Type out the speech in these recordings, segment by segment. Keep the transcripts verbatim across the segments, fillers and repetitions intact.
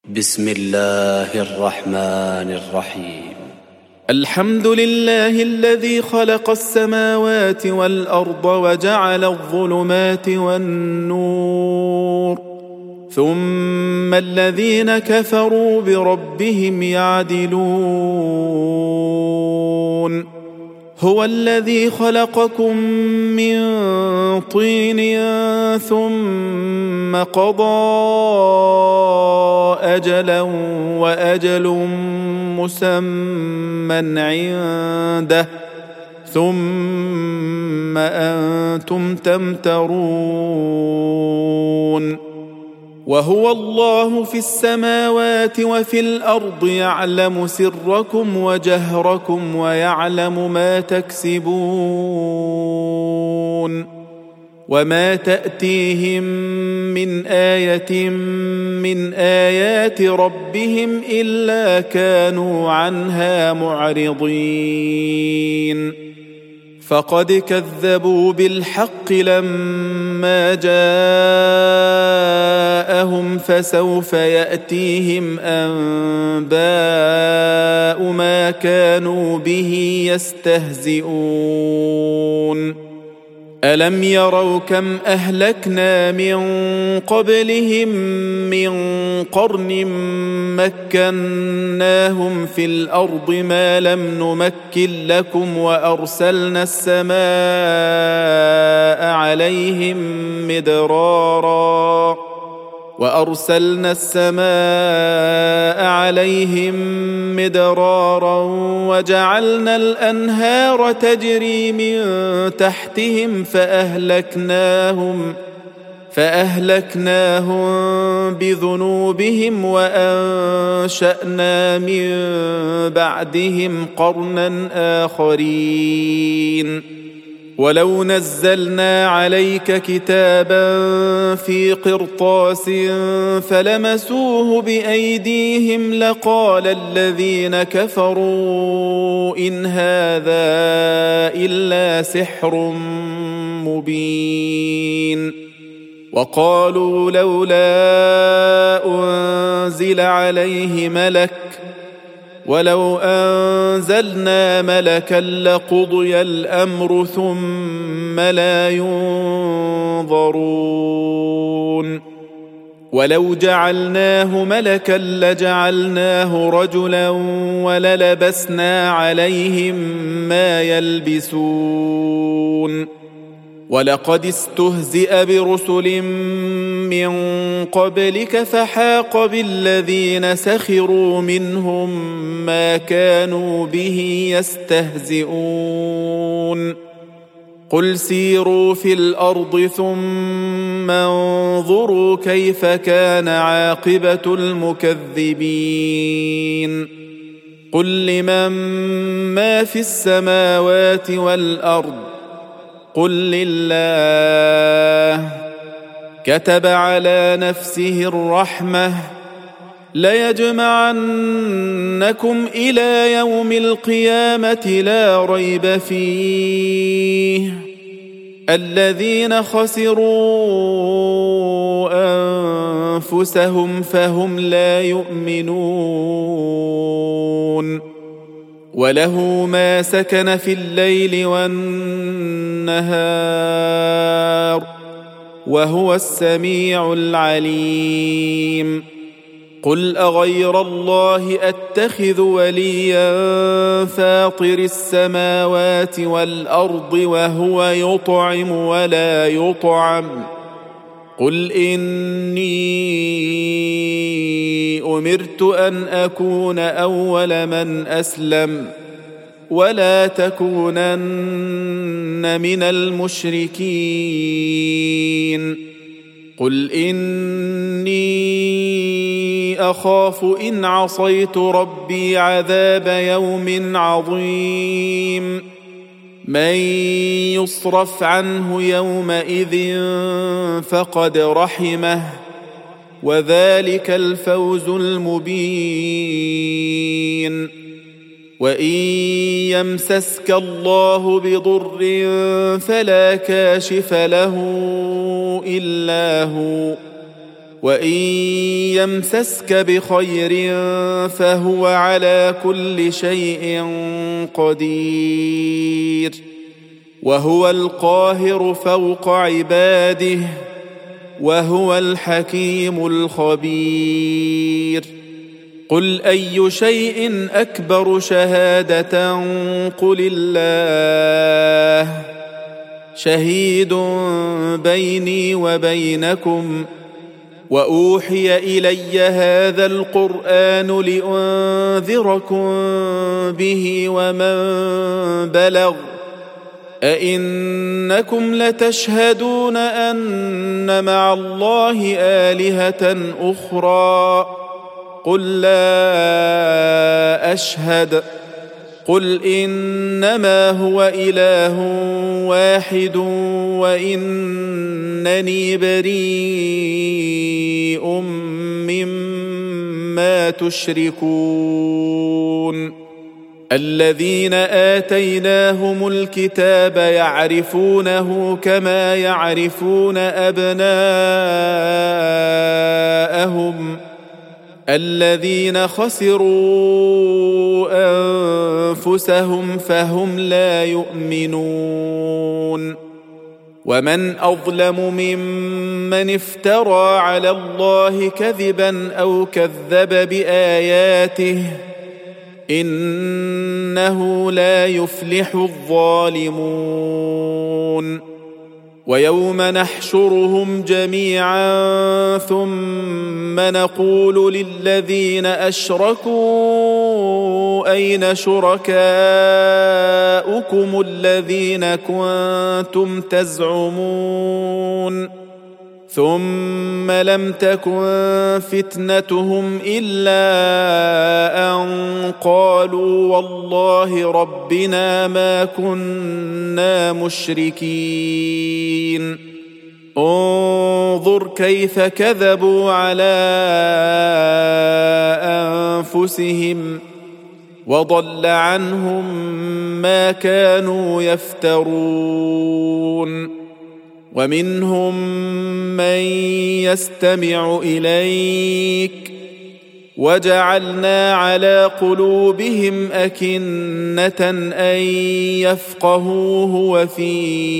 بسم الله الرحمن الرحيم. الحمد لله الذي خلق السماوات والأرض وجعل الظلمات والنور، ثم الذين كفروا بربهم يعدلون. هو الذي خلقكم من طين ثم قضى أجلا وأجل مسمى عنده ثم أنتم تمترون. وهو الله في السماوات وفي الأرض يعلم سركم وجهركم ويعلم ما تكسبون. وما تأتيهم من آية من آيات ربهم إلا كانوا عنها معرضين. فقد كذبوا بالحق لما جاءهم فسوف يأتيهم أنباء ما كانوا به يستهزئون. ألم يروا كم أهلكنا من قبلهم من قرن مكناهم في الأرض ما لم نمكن لكم وأرسلنا السماء عليهم مدرارا وأرسلنا السماء عليهم مدرارا وجعلنا الأنهار تجري من تحتهم فأهلكناهم فأهلكناهم بذنوبهم وأنشأنا من بعدهم قرنا آخرين. ولو نزلنا عليك كتابا في قرطاس فلمسوه بأيديهم لقال الذين كفروا إن هذا إلا سحر مبين. وقالوا لولا أنزل عليه ملك ولو أنزلنا ملكا لقضي الأمر ثم لا ينظرون. ولو جعلناه ملكا لجعلناه رجلا وللبسنا عليهم ما يلبسون. ولقد استهزئ برسل من قبلك فحاق بالذين سخروا منهم ما كانوا به يستهزئون. قل سيروا في الأرض ثم انظروا كيف كان عاقبة المكذبين. قل لمن ما في السماوات والأرض قل لله. كتب على نفسه الرحمة ليجمعنكم إلى يوم القيامة لا ريب فيه. الذين خسروا أنفسهم فهم لا يؤمنون. وله ما سكن في الليل والنهار وهو السميع العليم. قل أغير الله أتخذ وليا فاطر السماوات والأرض وهو يطعم ولا يطعم. قل إني أمرت أن أكون أول من أسلم ولا تكونن من المشركين. قل إني أخاف إن عصيت ربي عذاب يوم عظيم. من يصرف عنه يومئذ فقد رحمه وذلك الفوز المبين. وإن يمسسك الله بضر فلا كاشف له إلا هو وإن يمسسك بخير فهو على كل شيء قدير وهو القاهر فوق عباده وهو الحكيم الخبير قل أي شيء أكبر شهادة قل الله شهيد بيني وبينكم وأوحي إلي هذا القرآن لأنذركم به ومن بلغ أئنكم لتشهدون أن مع الله آلهة أخرى قل لا أشهد قل إنما هو إله واحد وإنني بريء مما تشركون الذين آتيناهم الكتاب يعرفونه كما يعرفون أبناءهم الذين خسروا أنفسهم فهم لا يؤمنون ومن أظلم ممن افترى على الله كذبا أو كذب بآياته إنه لا يفلح الظالمون ويوم نحشرهم جميعا ثم نقول للذين أشركوا أين شركاؤكم الذين كنتم تزعمون ثم لم تكن فتنتهم إلا أن قالوا والله ربنا ما كنا مشركين انظر كيف كذبوا على أنفسهم وضل عنهم ما كانوا يفترون ومنهم من يستمع إليك وجعلنا على قلوبهم أكنة أن يفقهوه وفي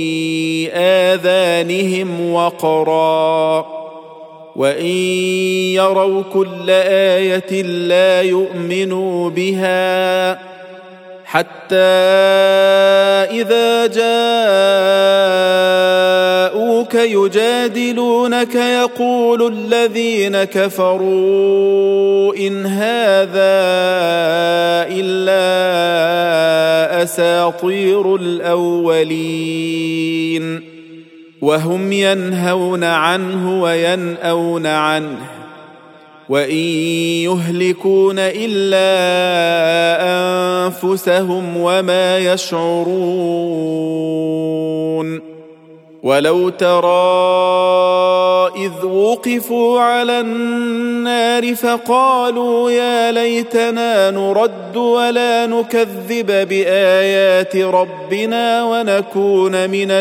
آذانهم وقرا وإن يروا كل آية لا يؤمنوا بها حتى إذا جاءوك يجادلونك يقول الذين كفروا إن هذا إلا أساطير الأولين وهم ينهون عنه وينأون عنه وإن يهلكون إلا أنفسهم وما يشعرون ولو ترى إذ وقفوا على النار فقالوا يا ليتنا نرد ولا نكذب بآيات ربنا ونكون من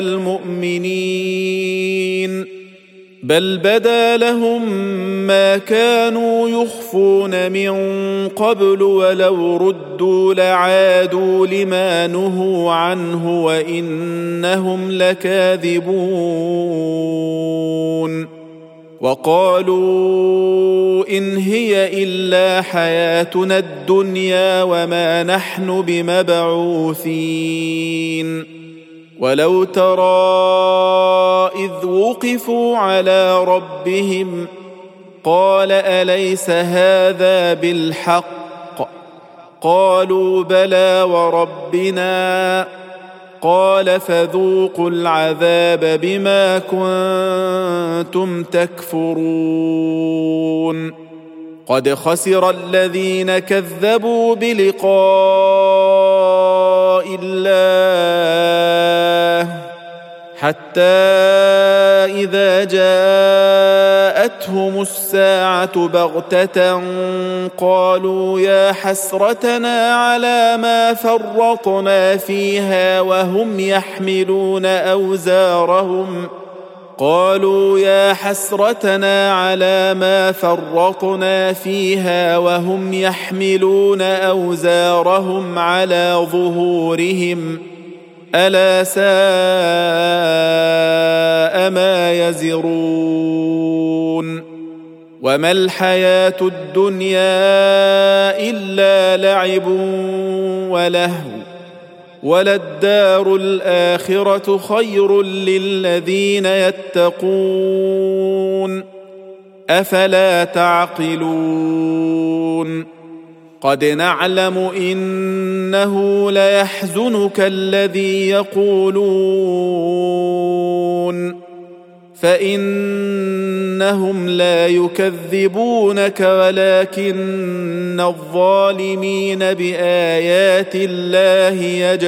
المؤمنين بل بدا لهم ما كانوا يخفون من قبل ولو ردوا لعادوا لما نهوا عنه وإنهم لكاذبون وقالوا إن هي إلا حياتنا الدنيا وما نحن بمبعوثين ولو ترى إذ وقفوا على ربهم قال أليس هذا بالحق قالوا بلى وربنا قال فذوقوا العذاب بما كنتم تكفرون قد خسر الذين كذبوا بلقاء الله حتى إذا جاءتهم الساعة بغتة قالوا يا حسرتنا على ما فرطنا فيها وهم يحملون أوزارهم وقالوا يا حسرتنا على ما فرطنا فيها وهم يحملون أوزارهم على ظهورهم ألا ساء ما يزرون وما الحياة الدنيا إلا لعب ولهو وللدار الآخرة خير للذين يتقون أفلا تعقلون قد نعلم إنه ليحزنك الذي يقولون فإنهم لا يكذبونك ولكن الظالمين بآيات الله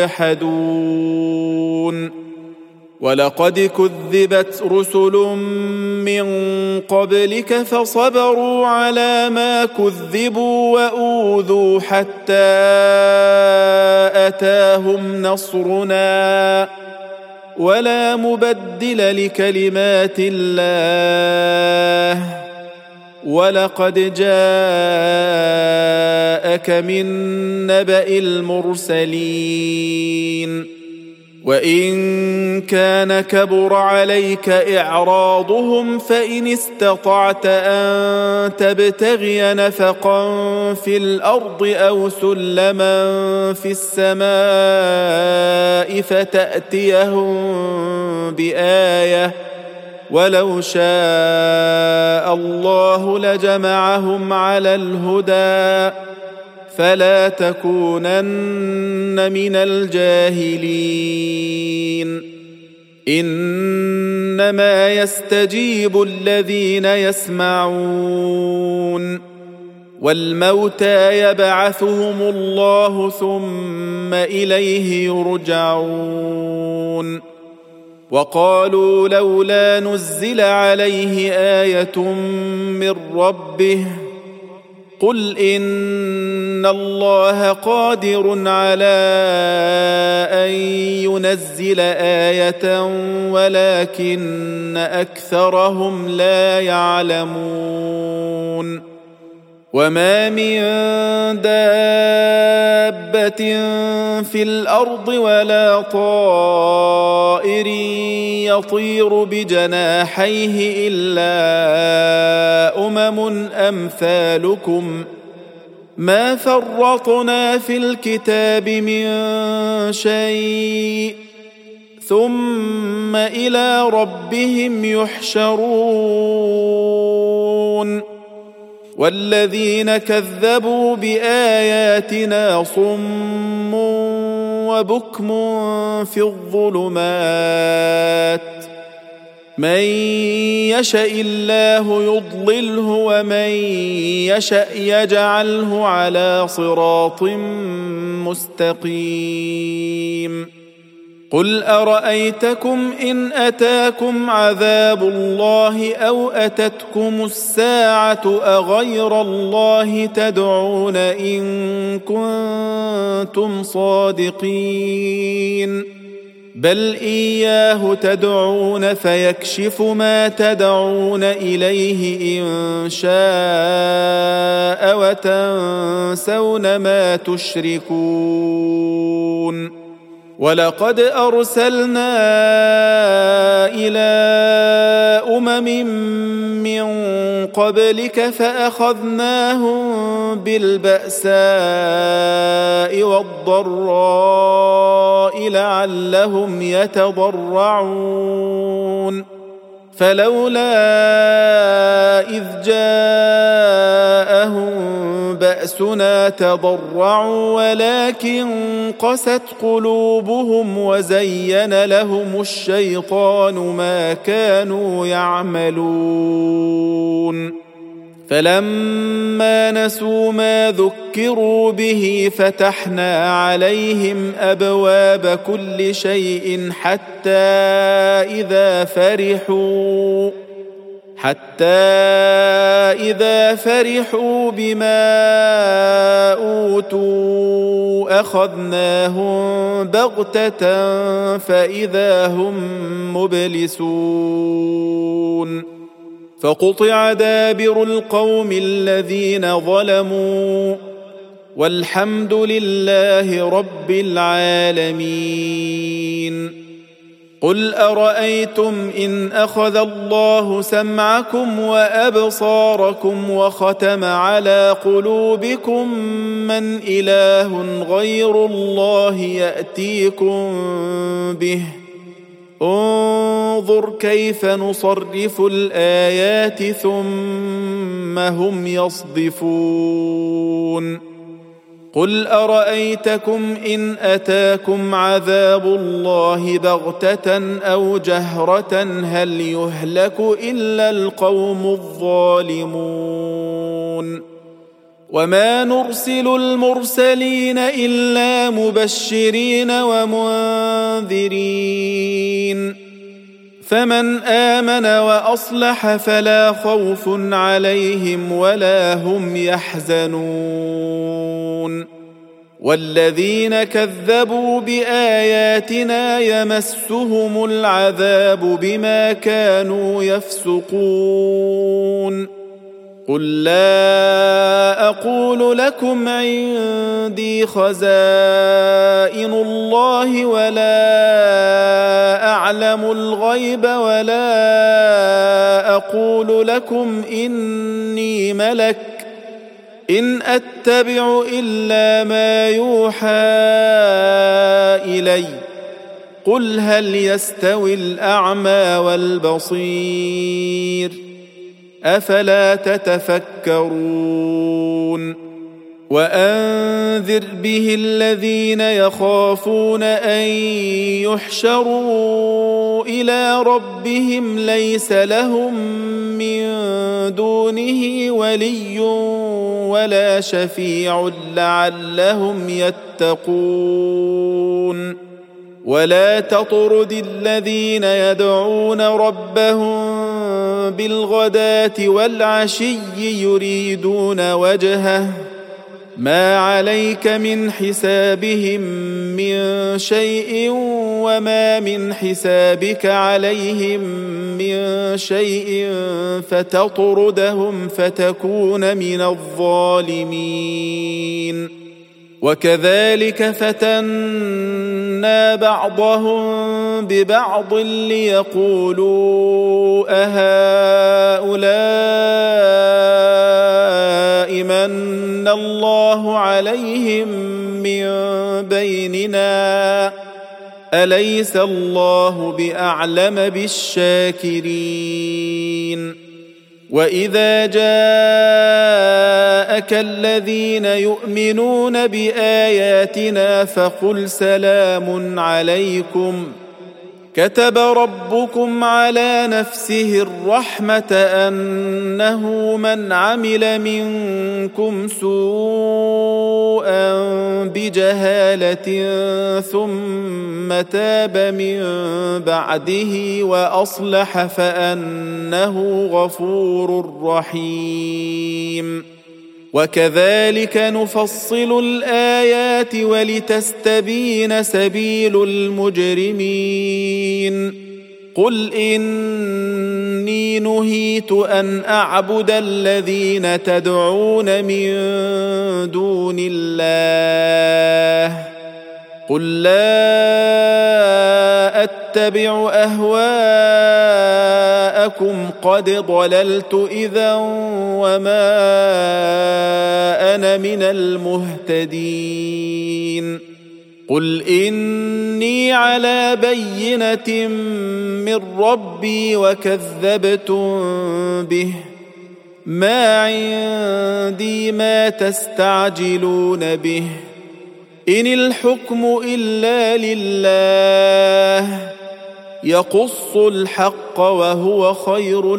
يجحدون ولقد كذبت رسل من قبلك فصبروا على ما كذبوا وأوذوا حتى أتاهم نصرنا ولا مبدل لكلمات الله ولقد جاءك من نبأ المرسلين وإن كان كبر عليك إعراضهم فإن استطعت أن تبتغي نفقا في الأرض أو سلما في السماء فتأتيهم بآية ولو شاء الله لجمعهم على الهدى فلا تكونن من الجاهلين إنما يستجيب الذين يسمعون والموتى يبعثهم الله ثم إليه يرجعون وقالوا لولا نزل عليه آية من ربه قل إن الله قادر على أن ينزل آية ولكن أكثرهم لا يعلمون وما من دابة في الأرض ولا طائر يطير بجناحيه إلا أمم أمثالكم ما فرطنا في الكتاب من شيء ثم إلى ربهم يحشرون والذين كذبوا بآياتنا صم وبكم في الظلمات من يشاء الله يضلله ومن يشاء يجعله على صراط مستقيم قل أرأيتكم إن أتاكم عذاب الله أو أتتكم الساعة أغير الله تدعون إن كنتم صادقين بل إياه تدعون فيكشف ما تدعون إليه إن شاء وتنسون ما تشركون ولقد أرسلنا إلى أمم من قبلك فأخذناهم بالبأساء والضراء لعلهم يتضرعون فلولا إذ جاءهم بأسنا تضرعوا ولكن قست قلوبهم وزين لهم الشيطان ما كانوا يعملون فلما نسوا ما ذكروا به فتحنا عليهم أبواب كل شيء حتى إذا فرحوا حتى إذا فرحوا بما أوتوا فأخذناهم بغتة فإذا هم مبلسون فقطع دابر القوم الذين ظلموا والحمد لله رب العالمين. قل أرأيتم إن أخذ الله سمعكم وأبصاركم وختم على قلوبكم من إله غير الله يأتيكم به انظر كيف نصرف الآيات ثم هم يصدفون. قل أرأيتكم إن أتاكم عذاب الله بغتة أو جهرة هل يهلك إلا القوم الظالمون. وما نرسل المرسلين إلا مبشرين ومنذرين فمن آمن وأصلح فلا خوف عليهم ولا هم يحزنون. والذين كذبوا بآياتنا يمسهم العذاب بما كانوا يفسقون. قل لا أقول لكم عندي خزائن الله ولا أعلم الغيب ولا أقول لكم إني ملك إن أتبع إلا ما يوحى إلي قل هل يستوي الأعمى والبصير أفلا تتفكرون. وأنذر به الذين يخافون أن يحشروا إلى ربهم ليس لهم من دونه ولي ولا شفيع لعلهم يتقون. ولا تطرد الذين يدعون ربهم بالغداة والعشي يريدون وجهه ما عليك من حسابهم من شيء وما من حسابك عليهم من شيء فتطردهم فتكون من الظالمين. وكذلك فتنا بعضهم ببعض ليقولوا أهؤلاء من الله عليهم من بيننا أليس الله بأعلم بالشاكرين. وإذا جاءك الذين يؤمنون بآياتنا فقل سلام عليكم كتب ربكم على نفسه الرحمة أنه من عمل منكم سوءا بجهالة ثم تاب من بعده وأصلح فأنه غفور رحيم. وكذلك نفصل الآيات ولتستبين سبيل المجرمين. قل إني نهيت أن أعبد الذين تدعون من دون الله قل لا أتبع أهواءكم قد ضللت إذا وما أنا من المهتدين. قل إني على بينة من ربي وكذبتم به ما عندي ما تستعجلون به إن الحكم إلا لله يقص الحق وهو خير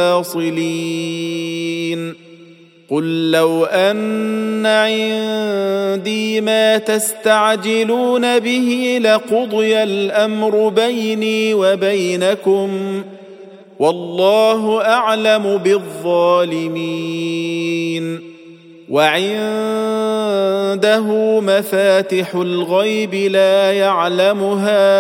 الفاصلين. قل لو أن عندي ما تستعجلون به لقضي الأمر بيني وبينكم والله أعلم بالظالمين. وعنده مفاتح الغيب لا يعلمها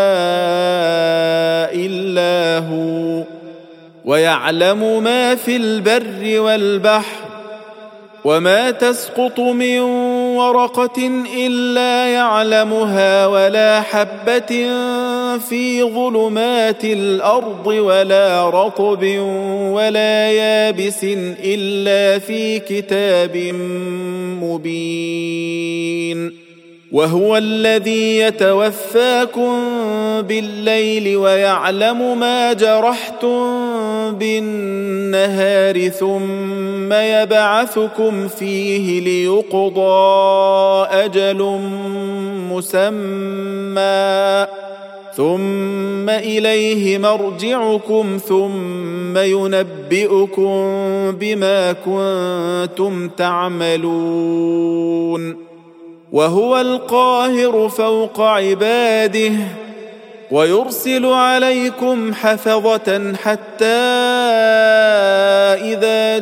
إلا هو ويعلم ما في البر والبحر وما تسقط من ورقة إلا يعلمها ولا حبة في ظلمات الأرض ولا رطب ولا يابس إلا في كتاب مبين. وهو الذي يتوفاكم بالليل ويعلم ما جرحتم بالنهار ثم يبعثكم فيه ليقضى أجل مسمى ثم إليه مرجعكم ثم ينبئكم بما كنتم تعملون. وهو القاهر فوق عباده ويرسل عليكم حفظة حتى إذا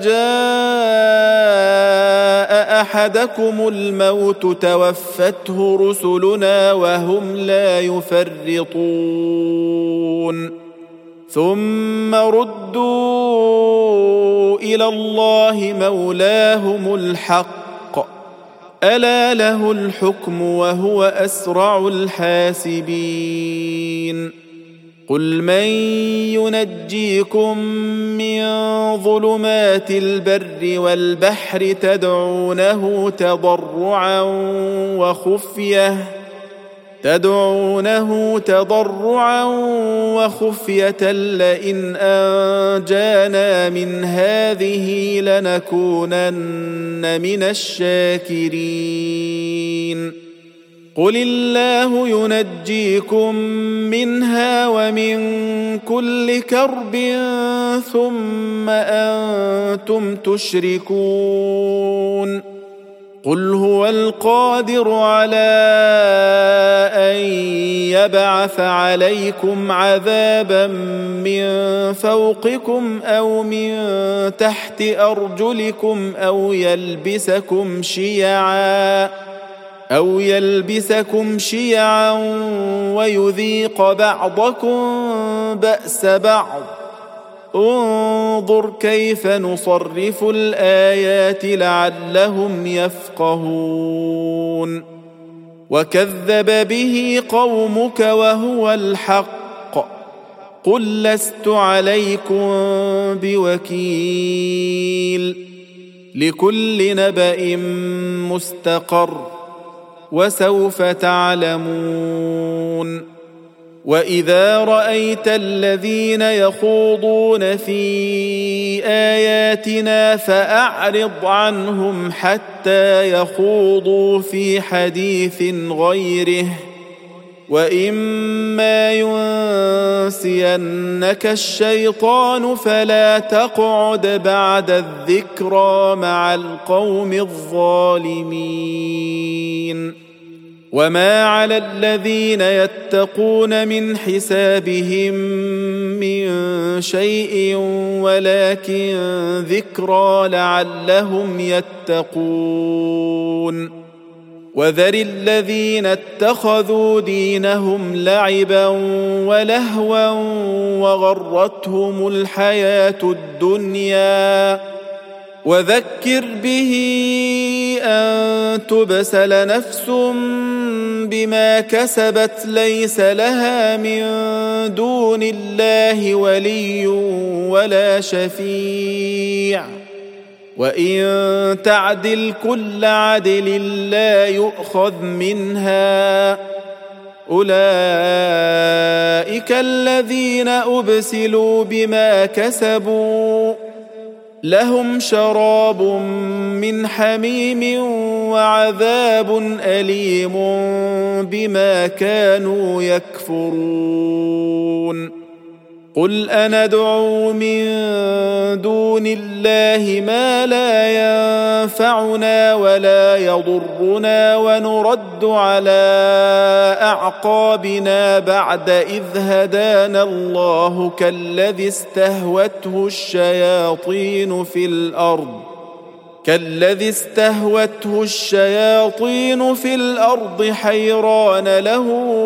جاء أحدكم الموت توفته رسلنا وهم لا يفرطون ثم ردوا إلى الله مولاهم الحق ألا له الحكم وهو أسرع الحاسبين. قل من ينجيكم من ظلمات البر والبحر تدعونه تضرعا وخفية تدعونه تضرعا وخفية لئن أنجانا من هذه لنكونن من الشاكرين. قل الله ينجيكم منها ومن كل كرب ثم أنتم تشركون. قل هو القادر على أن يبعث عليكم عذابا من فوقكم أو من تحت أرجلكم أو يلبسكم شيعا أو يلبسكم شيعا ويذيق بعضكم بأس بعض. انظر كيف نصرف الآيات لعلهم يفقهون. وكذب به قومك وهو الحق قل لست عليكم بوكيل. لكل نبأ مستقر وسوف تعلمون. وإذا رأيت الذين يخوضون في آياتنا فأعرض عنهم حتى يخوضوا في حديث غيره وإما ينسينك الشيطان فلا تقعد بعد الذكرى مع القوم الظالمين. وما على الذين يتقون من حسابهم من شيء ولكن ذكرى لعلهم يتقون. وذر الذين اتخذوا دينهم لعبا ولهوا وغرتهم الحياة الدنيا وذكر به أن تبسل نفس بما كسبت ليس لها من دون الله ولي ولا شفيع وإن تعدل كل عدل لا يؤخذ منها. أولئك الذين أبسلوا بما كسبوا لهم شراب من حميم وعذاب أليم بما كانوا يكفرون. قل أندعو من دون الله ما لا ينفعنا ولا يضرنا ونرد على أعقابنا بعد إذ هدانا الله كالذي استهوته الشياطين في الأرض كالذي استهوته الشياطين في الأرض حيران له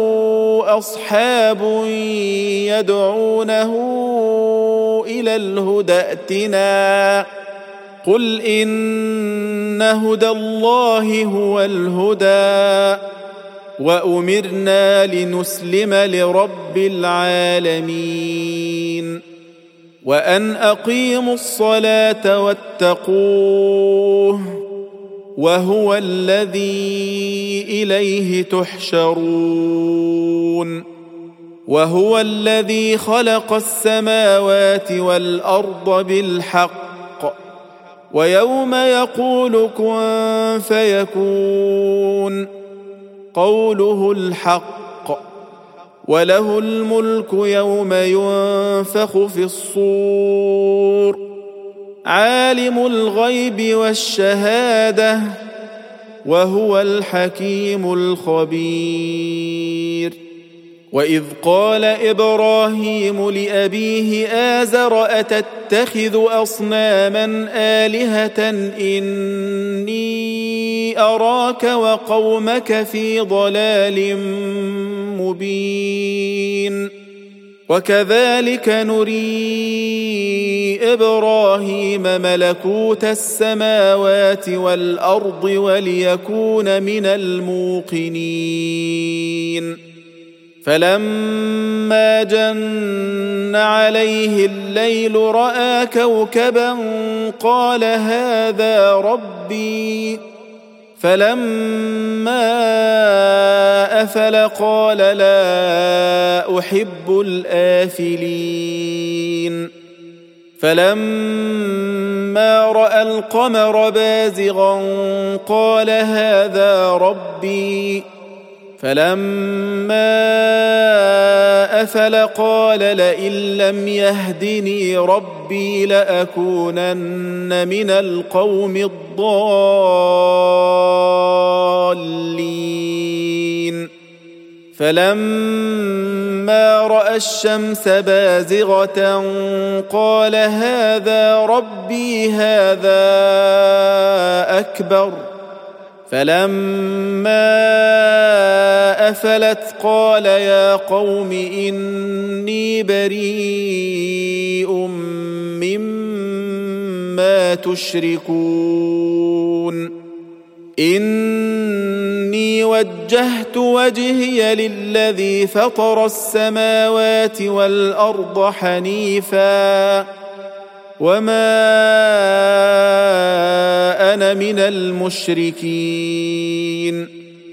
أصحاب يدعونه إلى الهدى ائتنا قل إن هدى الله هو الهدى وأمرنا لنسلم لرب العالمين وأن أقيموا الصلاة واتقوه وهو الذي إليه تحشرون وهو الذي خلق السماوات والأرض بالحق ويوم يقول كن فيكون قوله الحق وله الملك يوم ينفخ في الصور عالم الغيب والشهادة وهو الحكيم الخبير وإذ قال إبراهيم لأبيه آزر أتتخذ أصناما آلهة إني أراك وقومك في ضلال مبين وكذلك نري إبراهيم ملكوت السماوات والأرض وليكون من الموقنين فلما جن عليه الليل رأى كوكبا قال هذا ربي فلما أفل قال لا أحب الآفلين فلما رأى القمر بازغا قال هذا ربي فلما أفل قال لئن لم يهدني ربي لأكونن من القوم الضالين فلما رأى الشمس بازغة قال هذا ربي هذا أكبر فلما أفلت قال يا قوم إني بريء مما تشركون إني وجهت وجهي للذي فطر السماوات والأرض حنيفا وما أنا من المشركين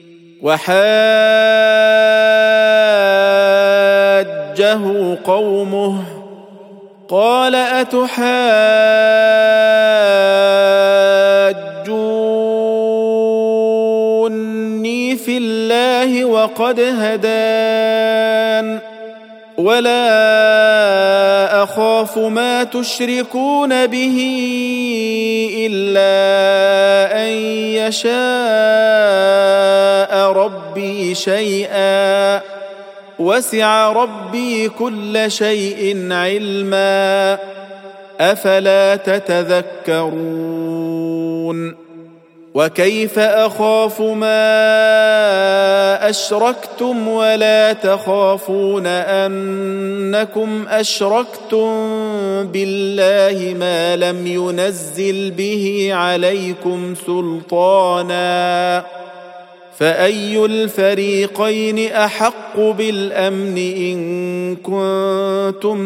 وحاجه قومه قال أتحاجوني في الله وقد هدان ولا أخاف ما تشركون به إلا أن يشاء ربي شيئا وسع ربي كل شيء علما أفلا تتذكرون وكيف أخاف ما أشركتم ولا تخافون أنكم أشركتم بالله ما لم ينزل به عليكم سلطانا فأي الفريقين أحق بالأمن إن كنتم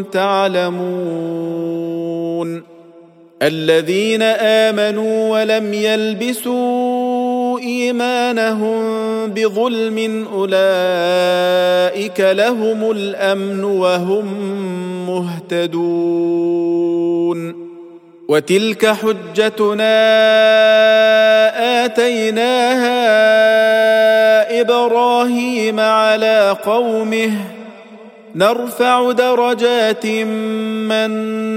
تعلمون الذين آمنوا ولم يلبسوا إيمانهم بظلم أولئك لهم الأمن وهم مهتدون وتلك حجتنا آتيناها إبراهيم على قومه نرفع درجات من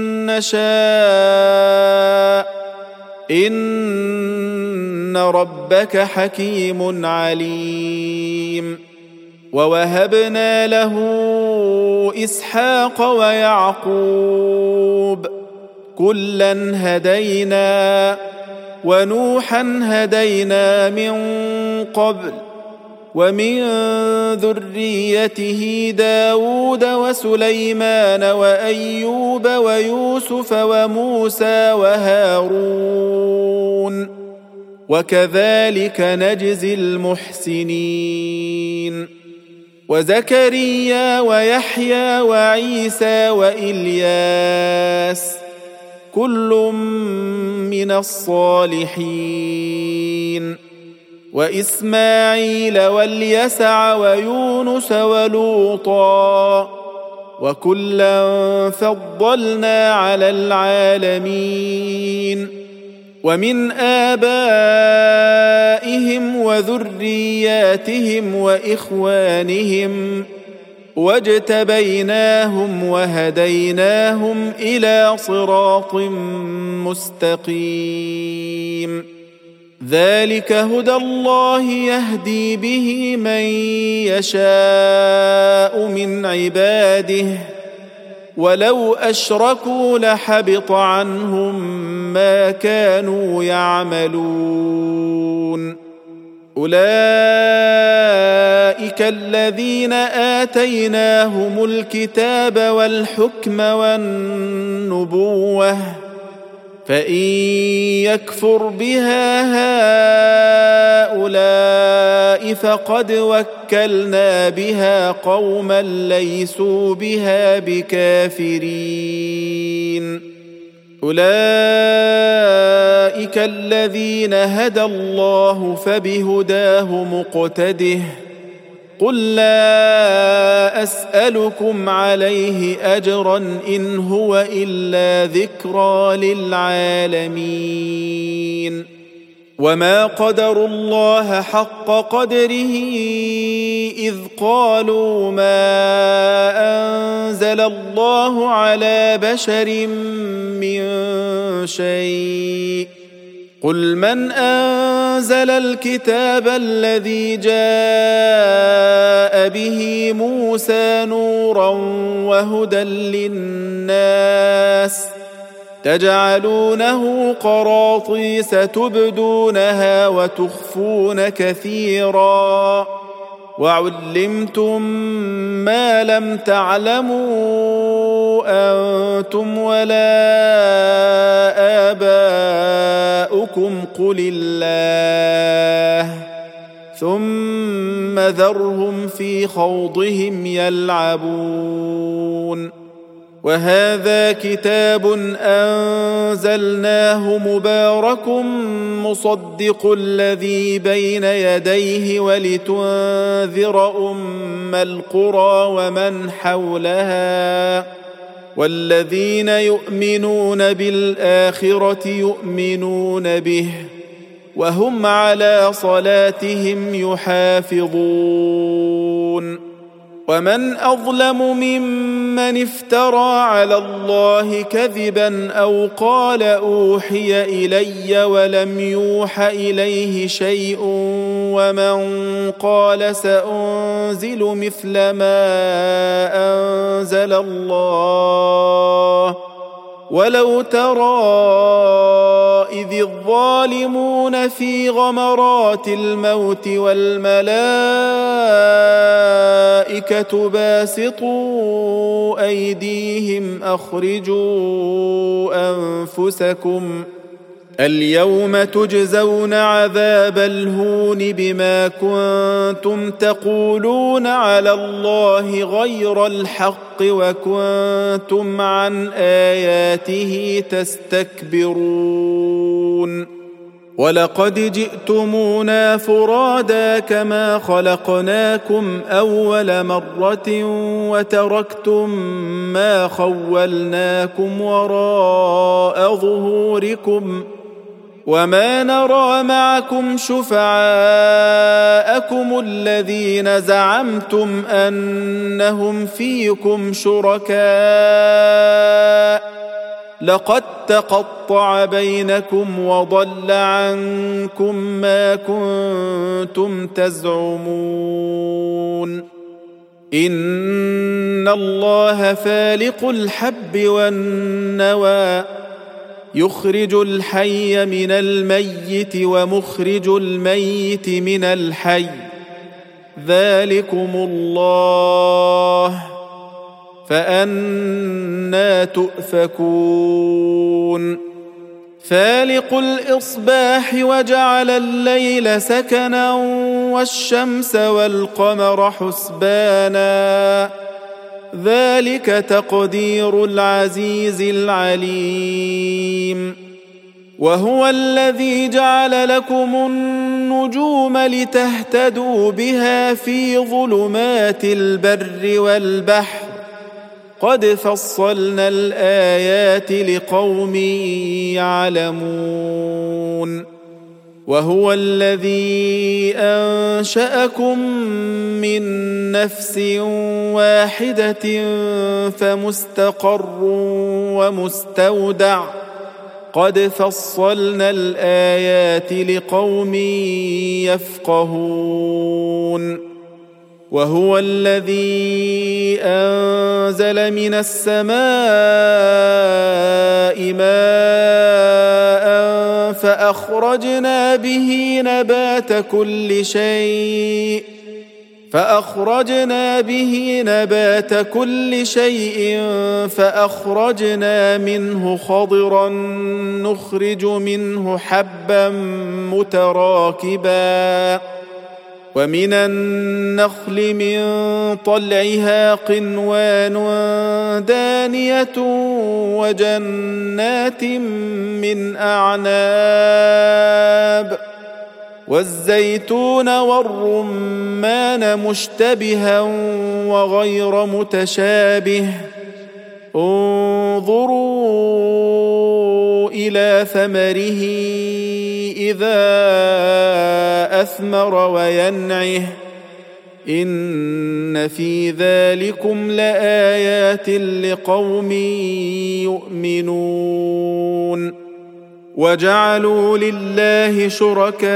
نشاء إن ربك حكيم عليم ووهبنا له إسحاق ويعقوب كلا هدينا ونوحا هدينا من قبل ومن ذريته داود وسليمان وأيوب ويوسف وموسى وهارون وكذلك نجزي المحسنين وزكريا ويحيى وعيسى وإلياس كل من الصالحين وإسماعيل واليسع ويونس ولوطا وكلا فضلنا على العالمين ومن آبائهم وذرياتهم وإخوانهم واجتبيناهم وهديناهم إلى صراط مستقيم ذلك هدى الله يهدي به من يشاء من عباده ولو أشركوا لحبط عنهم ما كانوا يعملون أولئك الذين آتيناهم الكتاب والحكم والنبوة فإن يكفر بها هؤلاء فقد وكلنا بها قوما ليسوا بها بكافرين أولئك الذين هدى الله فبهداه مقتده قل لا أسألكم عليه أجرا إن هو إلا ذكرى للعالمين وما قدروا الله حق قدره إذ قالوا ما أنزل الله على بشر من شيء قل من أنزل الكتاب الذي جاء به موسى نورا وهدى للناس تجعلونه قراطيس تبدونها وتخفون كثيرا وعلمتم ما لم تعلموا أنتم ولا آباؤكم قل الله ثم ذرهم في خوضهم يلعبون وهذا كتاب أنزلناه مبارك مصدق الذي بين يديه ولتنذر أم القرى ومن حولها والذين يؤمنون بالآخرة يؤمنون به وهم على صلاتهم يحافظون ومن أظلم ممن افترى على الله كذبا أو قال أوحي إلي ولم يوح إليه شيء ومن قال سأنزل مثل ما أنزل الله ولو ترى إذ الظالمون في غمرات الموت والملائكة باسطوا أيديهم أخرجوا أنفسكم اليوم تجزون عذاب الهون بما كنتم تقولون على الله غير الحق وكنتم عن آياته تستكبرون ولقد جئتمونا فرادا كما خلقناكم أول مرة وتركتم ما خولناكم وراء ظهوركم وما نرى معكم شفعاءكم الذين زعمتم أنهم فيكم شركاء لقد تقطع بينكم وضل عنكم ما كنتم تزعمون إن الله فالق الحب والنوى يخرج الحي من الميت ومخرج الميت من الحي ذلكم الله فأنى تؤفكون فالق الإصباح وجعل الليل سكنا والشمس والقمر حسبانا ذلك تقدير العزيز العليم وهو الذي جعل لكم النجوم لتهتدوا بها في ظلمات البر والبحر قد فصلنا الآيات لقوم يعلمون وهو الذي أنشأكم من نفس واحدة فمستقر ومستودع قد فصلنا الآيات لقوم يفقهون وهو الذي أنزل من السماء ماء فأخرجنا به نبات كل شيء فأخرجنا به نبات كل شيء فأخرجنا منه خضرا نخرج منه حبا متراكبا ومن النخل من طلعها قنوان دانية وجنات من أعناب والزيتون والرمان مشتبها وغير متشابه انظروا إلى ثمره إذا أثمر وينعه إن في ذلكم لآيات لقوم يؤمنون وجعلوا لله شركاء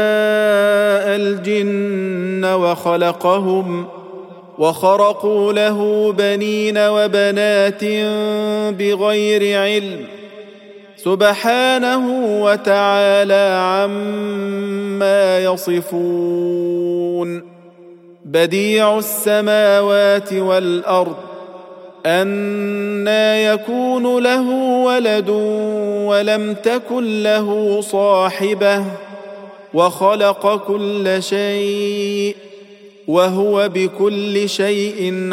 الجن وخلقهم وخرقوا له بنين وبنات بغير علم سبحانه وتعالى عما يصفون بديع السماوات والأرض أنى يكون له ولد ولم تكن له صاحبة وخلق كل شيء وهو بكل شيء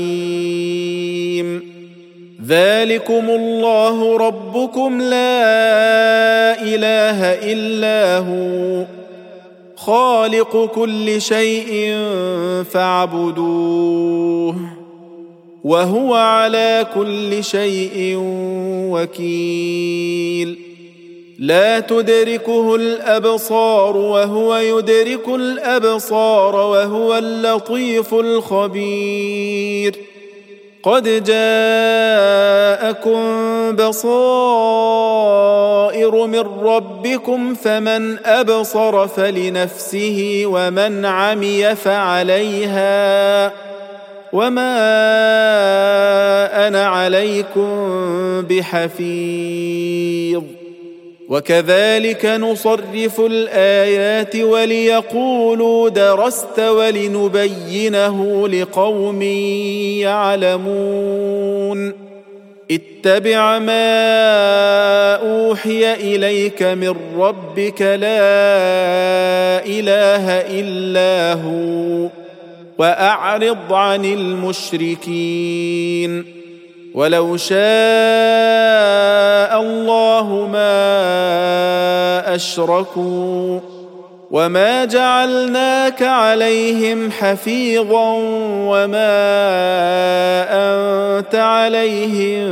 عليم ذلكم الله ربكم لا إله إلا هو خالق كل شيء فاعبدوه وهو على كل شيء وكيل لا تدركه الأبصار وهو يدرك الأبصار وهو اللطيف الخبير قد جاءكم بصائر من ربكم فمن أبصر فلنفسه ومن عمي فعليها وما أنا عليكم بحفيظ وكذلك نصرف الآيات وليقولوا درست ولنبينه لقوم يعلمون اتبع ما أوحي إليك من ربك لا إله إلا هو وأعرض عن المشركين ولو شاء الله ما أشركوا وما جعلناك عليهم حفيظا وما أنت عليهم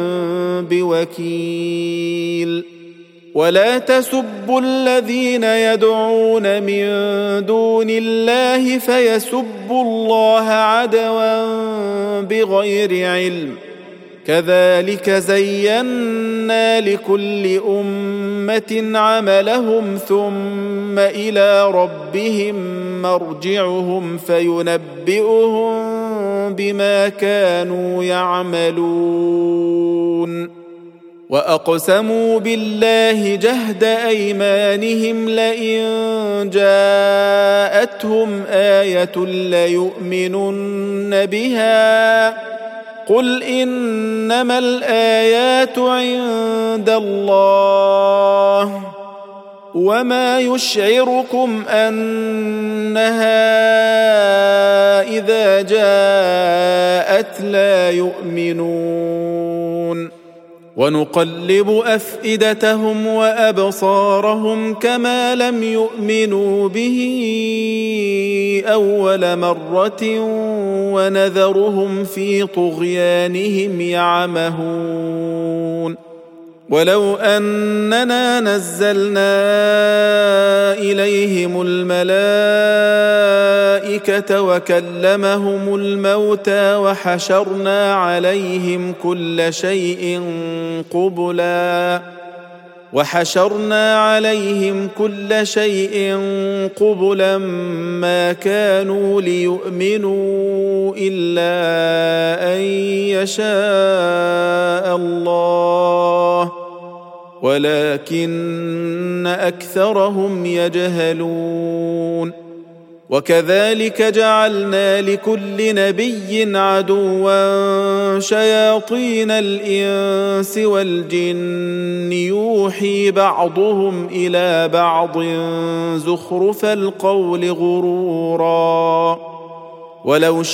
بوكيل ولا تسبوا الذين يدعون من دون الله فيسبوا الله عدوا بغير علم كذلك زينا لكل أمة عملهم ثم إلى ربهم مرجعهم فينبئهم بما كانوا يعملون وأقسموا بالله جهد أيمانهم لئن جاءتهم آية ليؤمنن بها قل إنما الآيات عند الله وما يشعركم أنها إذا جاءت لا يؤمنون ونقلب أفئدتهم وأبصارهم كما لم يؤمنوا به أول مرة ونذرهم في طغيانهم يعمهون ولو أننا نزلنا إليهم الملائكة وكلمهم الموتى وحشرنا عليهم كل شيء قبلا وحشرنا عليهم كل شيء قبلا ما كانوا ليؤمنوا إلا أن يشاء الله ولكن أكثرهم يجهلون وكذلك جعلنا لكل نبي عدوا شياطين الإنس والجن يوحي بعضهم إلى بعض زخرف القول غرورا ولو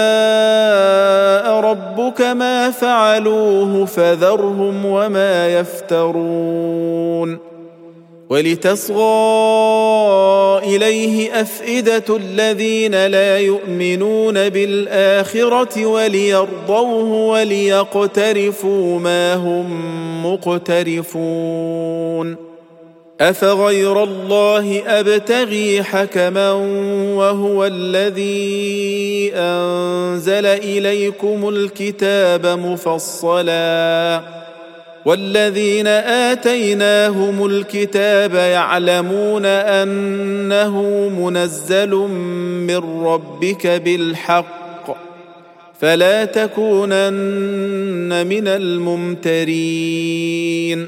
شاء ربك ما فعلوه فذرهم وما يفترون ولتصغى إليه أفئدة الذين لا يؤمنون بالآخرة وليرضوه وليقترفوا ما هم مقترفون أفغير الله أبتغي حكما وهو الذي أنزل إليكم الكتاب مفصلا والذين آتيناهم الكتاب يعلمون أنه منزل من ربك بالحق فلا تكونن من الممترين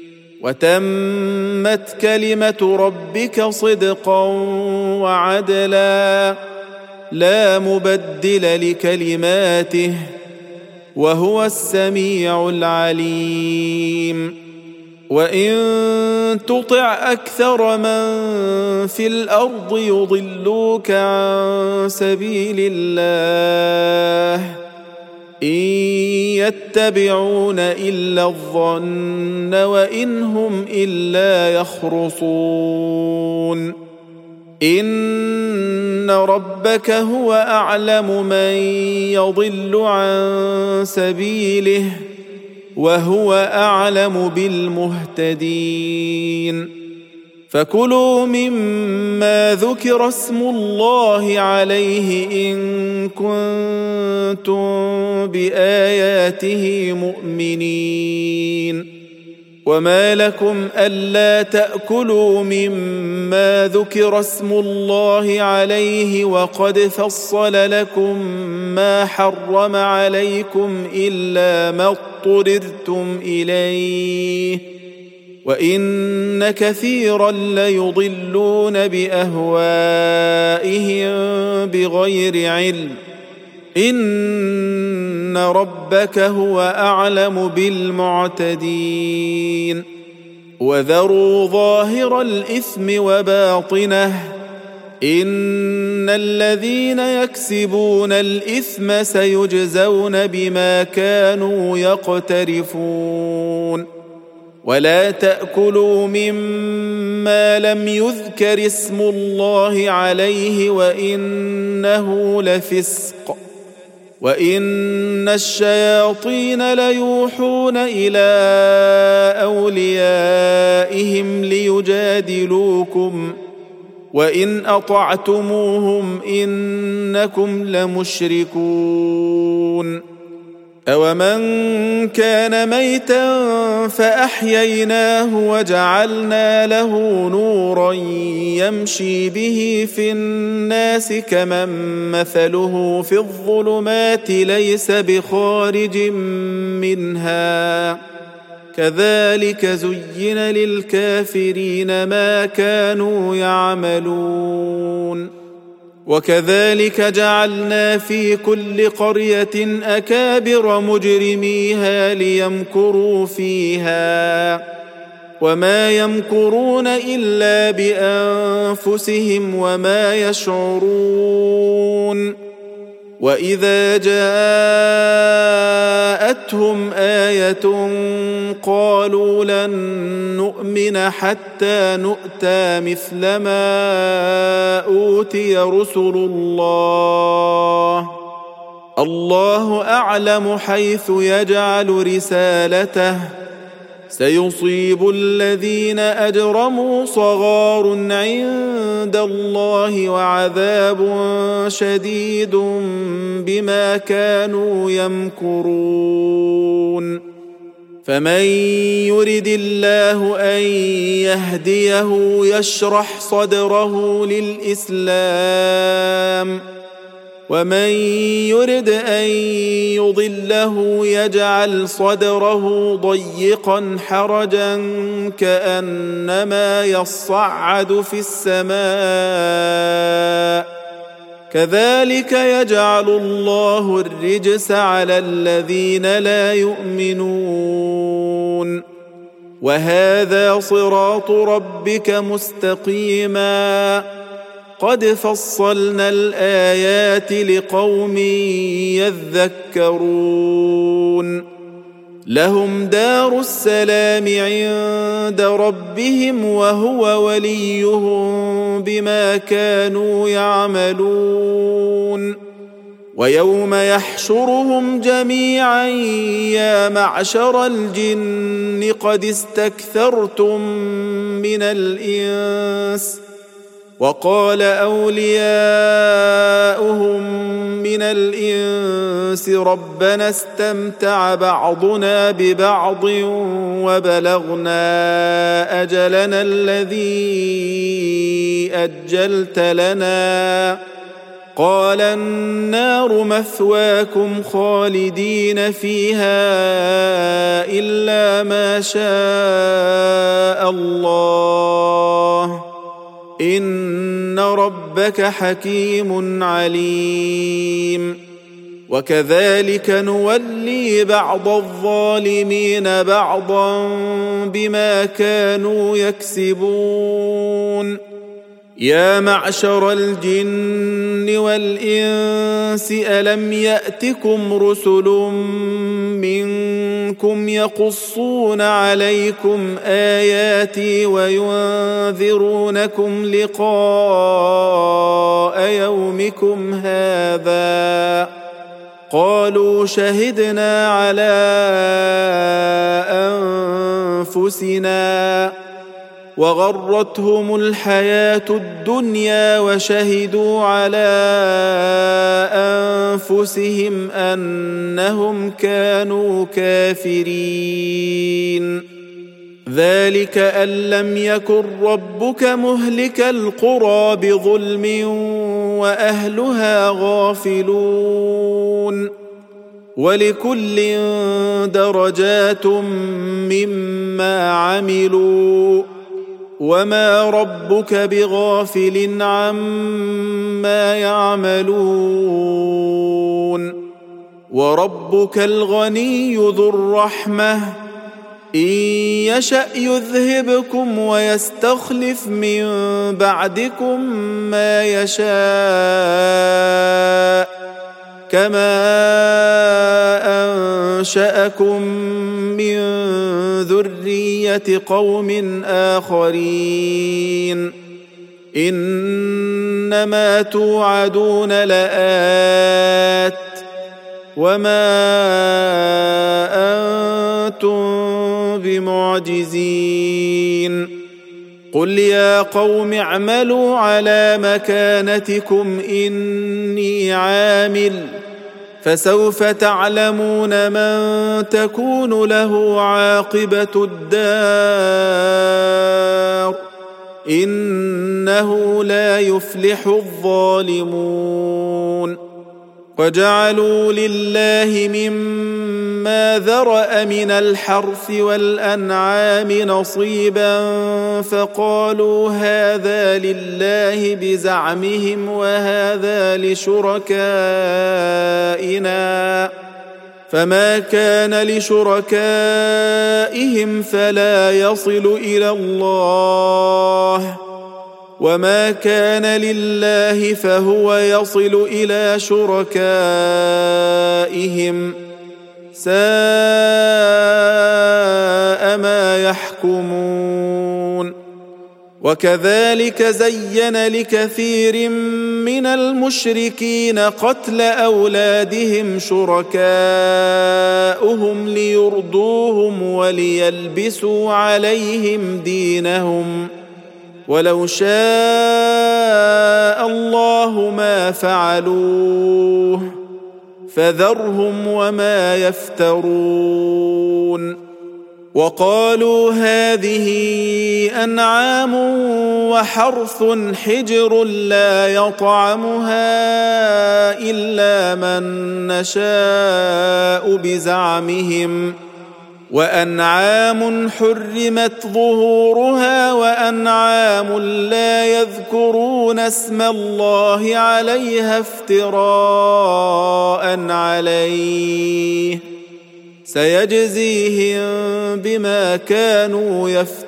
وتمت كلمة ربك صدقا وعدلا لا مبدل لكلماته وهو السميع العليم وإن تطع أكثر من في الأرض يضلوك عن سبيل الله إن يتبعون إلا الظن وإن هم إلا يخرصون إن ربك هو أعلم من يضل عن سبيله وهو أعلم بالمهتدين فكلوا مما ذكر اسم الله عليه إن كنتم بآياته مؤمنين وما لكم ألا تأكلوا مما ذكر اسم الله عليه وقد فصل لكم ما حرم عليكم إلا ما اضطررتم إليه وإن كثيرا ليضلون بأهوائهم بغير علم إن ربك هو أعلم بالمعتدين وذروا ظاهر الإثم وباطنه إن الذين يكسبون الإثم سيجزون بما كانوا يقترفون ولا تأكلوا مما لم يذكر اسم الله عليه وإنه لفسق وإن الشياطين ليوحون إلى أوليائهم ليجادلوكم وإن أطعتموهم إنكم لمشركون أومن كان ميتا فأحييناه وجعلنا له نورا يمشي به في الناس كمن مثله في الظلمات ليس بخارج منها كذلك زين للكافرين ما كانوا يعملون وكذلك جعلنا في كل قرية أكابر مجرميها ليمكروا فيها وما يمكرون إلا بأنفسهم وما يشعرون وإذا جاءتهم آية قالوا لن نؤمن حتى نؤتى مثل ما أوتي رسل الله الله أعلم حيث يجعل رسالته سيصيب الذين أجرموا صغار عند الله وعذاب شديد بما كانوا يمكرون فمن يرد الله أن يهديه يشرح صدره للإسلام ومن يرد أن يضله يجعل صدره ضيقا حرجا كأنما يصعد في السماء كذلك يجعل الله الرجس على الذين لا يؤمنون وهذا صراط ربك مستقيما قد فصلنا الآيات لقوم يذكرون لهم دار السلام عند ربهم وهو وليهم بما كانوا يعملون ويوم يحشرهم جميعا يا معشر الجن قد استكثرتم من الإنس وقال أولياؤهم من الإنس ربنا استمتع بعضنا ببعض وبلغنا أجلنا الذي أجلت لنا قال النار مثواكم خالدين فيها إلا ما شاء الله إن ربك حكيم عليم وكذلك نولي بعض الظالمين بعضا بما كانوا يكسبون يا معشر الجن والإنس ألم يأتكم رسل منكم يقصون عليكم آياتي وينذرونكم لقاء يومكم هذا قالوا شهدنا على أنفسنا وغرتهم الحياة الدنيا وشهدوا على أنفسهم أنهم كانوا كافرين ذلك أن لم يكن ربك مهلك القرى بظلم وأهلها غافلون ولكل درجات مما عملوا وما ربك بغافل عما يعملون وربك الغني ذو الرحمة إن يشأ يذهبكم ويستخلف من بعدكم ما يشاء كما أنشأكم من ذرية قوم آخرين إنما توعدون لآت وما أنتم بمعجزين قل يا قوم اعملوا على مكانتكم إني عامل فسوف تعلمون من تكون له عاقبة الدار إنه لا يفلح الظالمون وجعلوا لله مما ذرأ من الحرث والأنعام نصيبا فقالوا هذا لله بزعمهم وهذا لشركائنا فما كان لشركائهم فلا يصل إلى الله وما كان لله فهو يصل إلى شركائهم ساء ما يحكمون وكذلك زين لكثير من المشركين قتل أولادهم شركاؤهم ليرضوهم وليلبسوا عليهم دينهم ولو شاء الله ما فعلوه فذرهم وما يفترون وقالوا هذه أنعام وحرث حجر لا يطعمها إلا من نشاء بزعمهم وأنعام حرمت ظهورها وأنعام لا يذكرون اسم الله عليها افتراء عليه سيجزيهم بما كانوا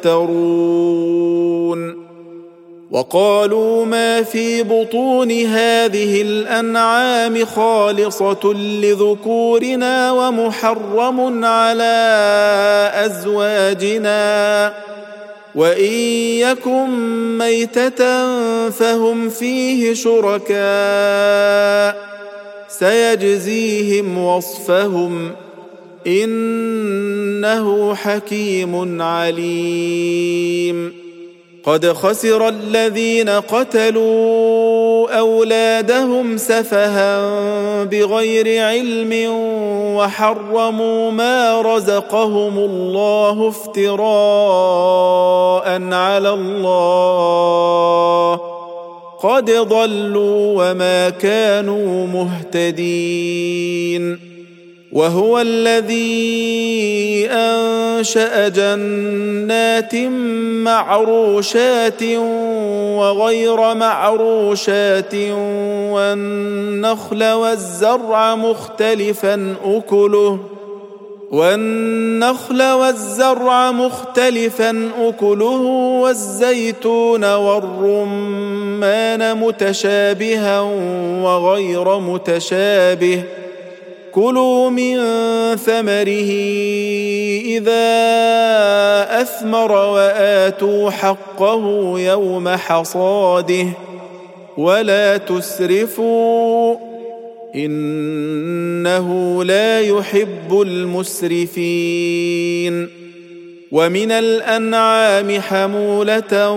يفترون وقالوا ما في بطون هذه الأنعام خالصة لذكورنا ومحرم على أزواجنا وإن يكن ميتة فهم فيه شركاء سيجزيهم وصفهم إنه حكيم عليم قد خسر الذين قتلوا أولادهم سفها بغير علم وحرموا ما رزقهم الله افتراء على الله قد ضلوا وما كانوا مهتدين وهو الذي أنشأ جنات معروشات وغير معروشات والنخل والزرع مختلفا أكله والنخل والزرع مختلفا أكله والزيتون والرمان متشابها وغير متشابه كلوا من ثمره إذا أثمر وآتوا حقه يوم حصاده ولا تسرفوا إنه لا يحب المسرفين ومن الأنعام حمولة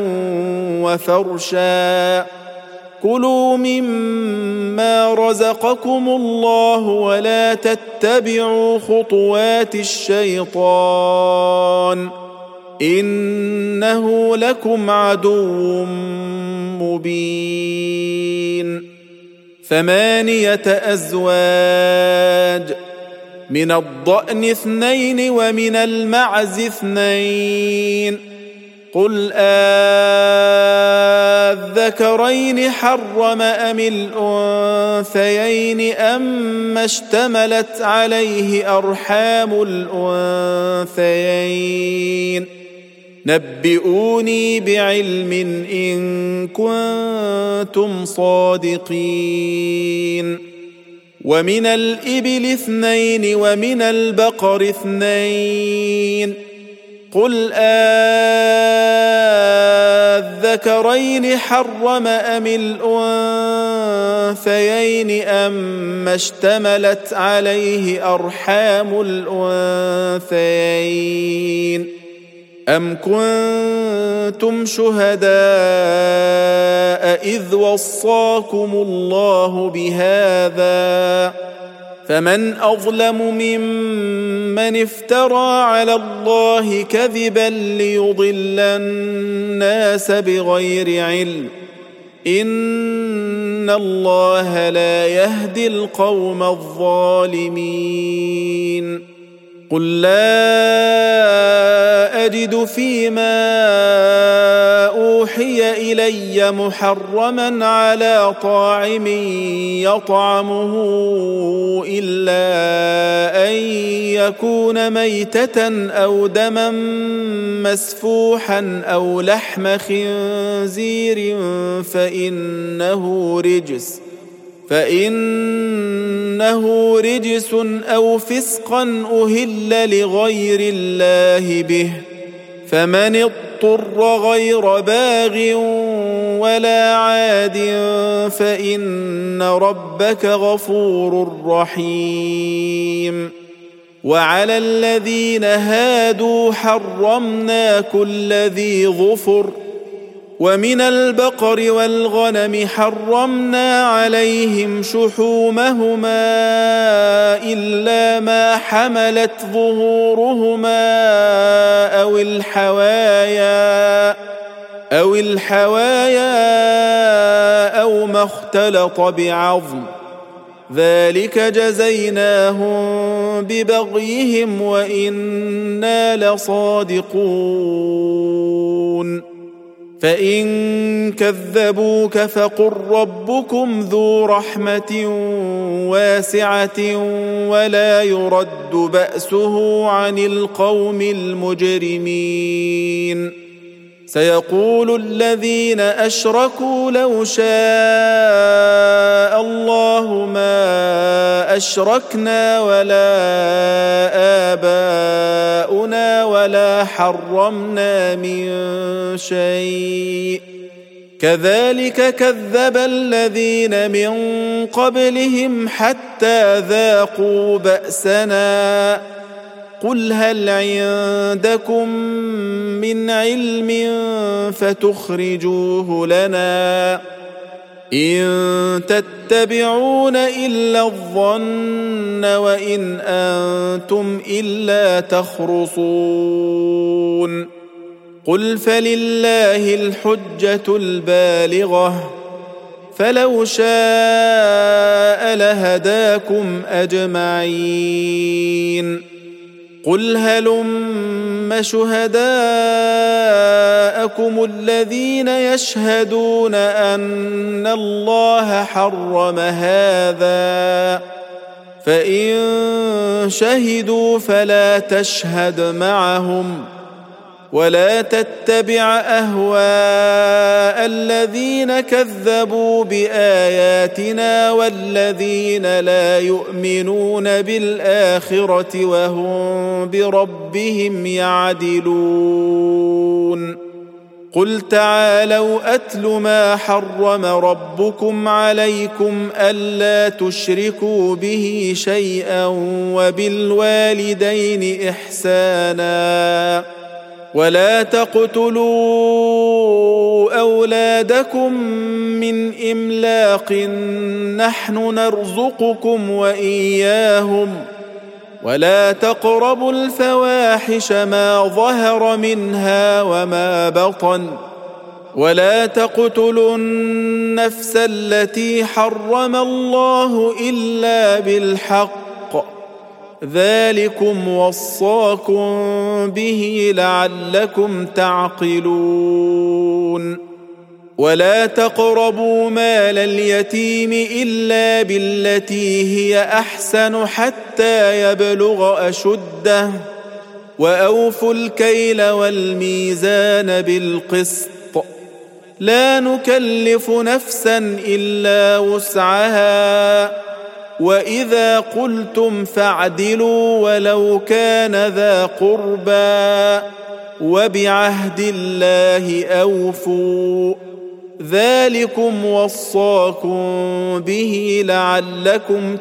وفرشا كلوا مما رزقكم الله ولا تتبعوا خطوات الشيطان إنه لكم عدو مبين ثمانية أزواج من الضأن اثنين ومن المعز اثنين قل آذكرين حرم أم الأنثيين أم اشتملت عليه أرحام الأنثيين نبئوني بعلم إن كنتم صادقين ومن الإبل اثنين ومن البقر اثنين قل آذكرين حرم أم الأنثيين أم اشتملت عليه أرحام الأنثيين أم كنتم شهداء إذ وصاكم الله بهذا فمن أظلم ممن افترى على الله كذبا ليضل الناس بغير علم إن الله لا يهدي القوم الظالمين قل لا أجد فيما أوحي إلي محرما على طاعم يطعمه إلا أن يكون ميتة أو دما مسفوحا أو لحم خنزير فإنه رجس فإنه رجس أو فسقا أهل لغير الله به فمن اضطر غير باغ ولا عاد فإن ربك غفور رحيم وعلى الذين هادوا حرمنا كل ذي ظفر ومن البقر والغنم حرمنا عليهم شحومهما إلا ما حملت ظهورهما أو الحوايا أو الحوايا أو ما اختلط بعظم ذلك جزيناهم ببغيهم وإنا لصادقون فإن كذبوك فقل ربكم ذو رحمة واسعة ولا يرد بأسه عن القوم المجرمين سيقول الذين أشركوا لو شاء الله ما أشركنا ولا آباؤنا ولا حرمنا من شيء كذلك كذب الذين من قبلهم حتى ذاقوا بأسنا قل هل عندكم من علم فتخرجوه لنا إن تتبعون إلا الظن وإن أنتم إلا تخرصون قل فلله الحجة البالغة فلو شاء لهداكم أجمعين قل هلم شهداءكم الذين يشهدون أن الله حرم هذا فإن شهدوا فلا تشهد معهم ولا تتبع أهواء الذين كذبوا بآياتنا والذين لا يؤمنون بالآخرة وهم بربهم يعدلون قل تعالوا أتل ما حرم ربكم عليكم ألا تشركوا به شيئا وبالوالدين إحسانا ولا تقتلوا أولادكم من إملاق نحن نرزقكم وإياهم ولا تقربوا الفواحش ما ظهر منها وما بطن ولا تقتلوا النفس التي حرم الله إلا بالحق ذلكم وصاكم به لعلكم تعقلون ولا تقربوا مال اليتيم إلا بالتي هي أحسن حتى يبلغ أشده وأوفوا الكيل والميزان بالقسط لا نكلف نفسا إلا وسعها وإذا قلتم فاعدلوا ولو كان ذا قربى وبعهد الله أوفوا ذلكم وصاكم به لعلكم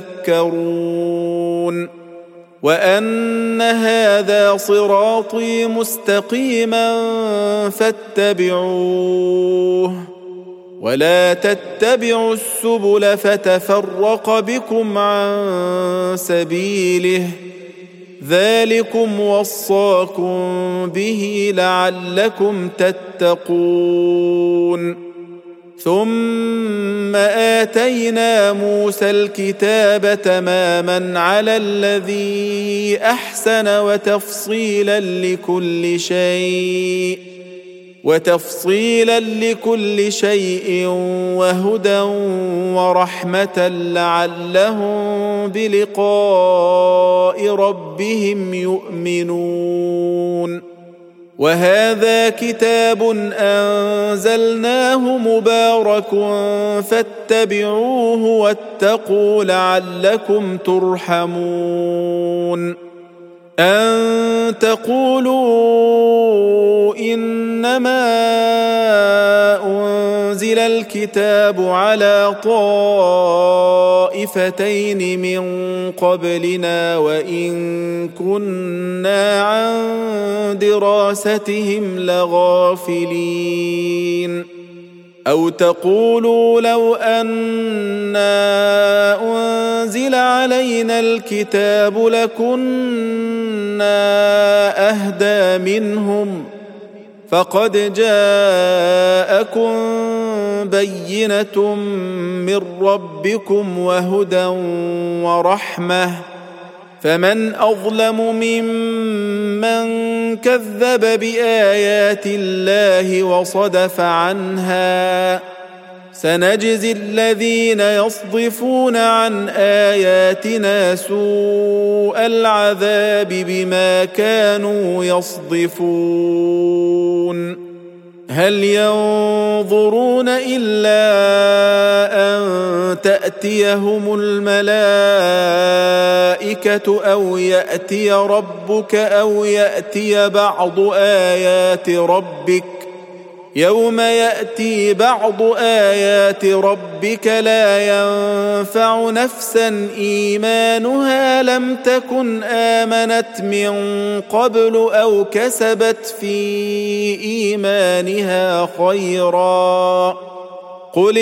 تذكرون وأن هذا صراطي مستقيما فاتبعوه ولا تتبعوا السبل فتفرق بكم عن سبيله ذلكم وصاكم به لعلكم تتقون ثم آتينا موسى الكتاب تماما على الذي أحسن وتفصيلا لكل شيء وتفصيلا لكل شيء وهدى ورحمة لعلهم بلقاء ربهم يؤمنون. وهذا كتاب أنزلناه مبارك فاتبعوه واتقوا لعلكم ترحمون. أن تقولوا إنما أنزل الكتاب على طائفتين من قبلنا وإن كنا عن دراستهم لغافلين. أو تقولوا لو أنا أنزل علينا الكتاب لكنا أهدى منهم فقد جاءكم بينة من ربكم وهدى ورحمة فمن أظلم ممن كذب بآيات الله وصدف عنها سنجزي الذين يصدفون عن آياتنا سوء العذاب بما كانوا يصدفون. هل ينظرون إلا أن تأتيهم الملائكة أو يأتي ربك أو يأتي بعض آيات ربك يوم يأتي بعض آيات ربك لا ينفع نفسا إيمانها لم تكن آمنت من قبل أو كسبت في إيمانها خيرا قل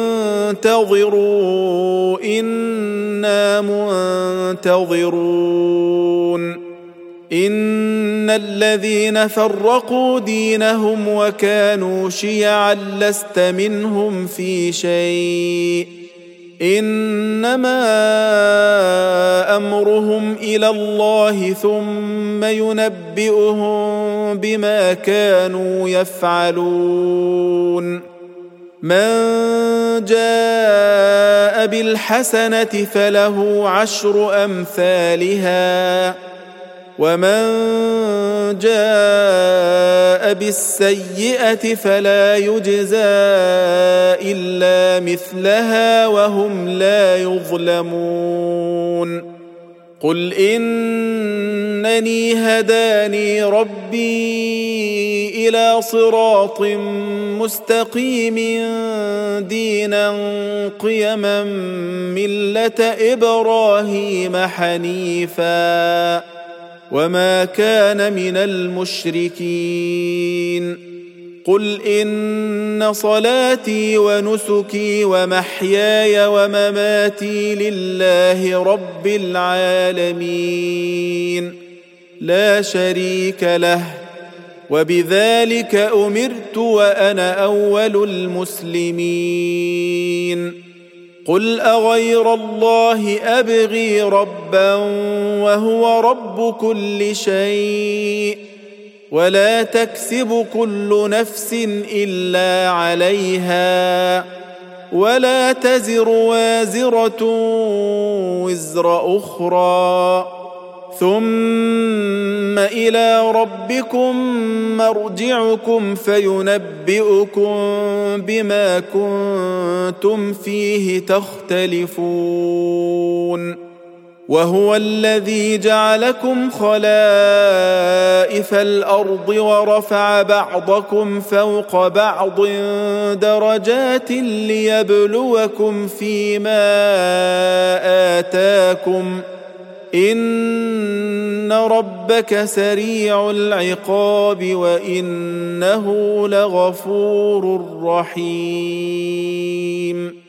انتظروا إنا منتظرون. إن الذين فرقوا دينهم وكانوا شيعا لست منهم في شيء إنما أمرهم إلى الله ثم ينبئهم بما كانوا يفعلون. من جاء بالحسنة فله عشر أمثالها ومن جاء بالسيئة فلا يجزى إلا مثلها وهم لا يظلمون. قل إنني هداني ربي إلى صراط مستقيم دينا قيما ملة إبراهيم حنيفا وما كان من المشركين. قل إن صلاتي ونسكي ومحياي ومماتي لله رب العالمين لا شريك له وبذلك أمرت وأنا أول المسلمين. قل أغير الله أبغي ربا وهو رب كل شيء ولا تكسب كل نفس إلا عليها ولا تزر وازرة وزر أخرى ثم إلى ربكم مرجعكم فينبئكم بما كنتم فيه تختلفون. وهو الذي جعلكم خلائف الأرض ورفع بعضكم فوق بعض درجات ليبلوكم فيما آتاكم إن ربك سريع العقاب وإنه لغفور رحيم.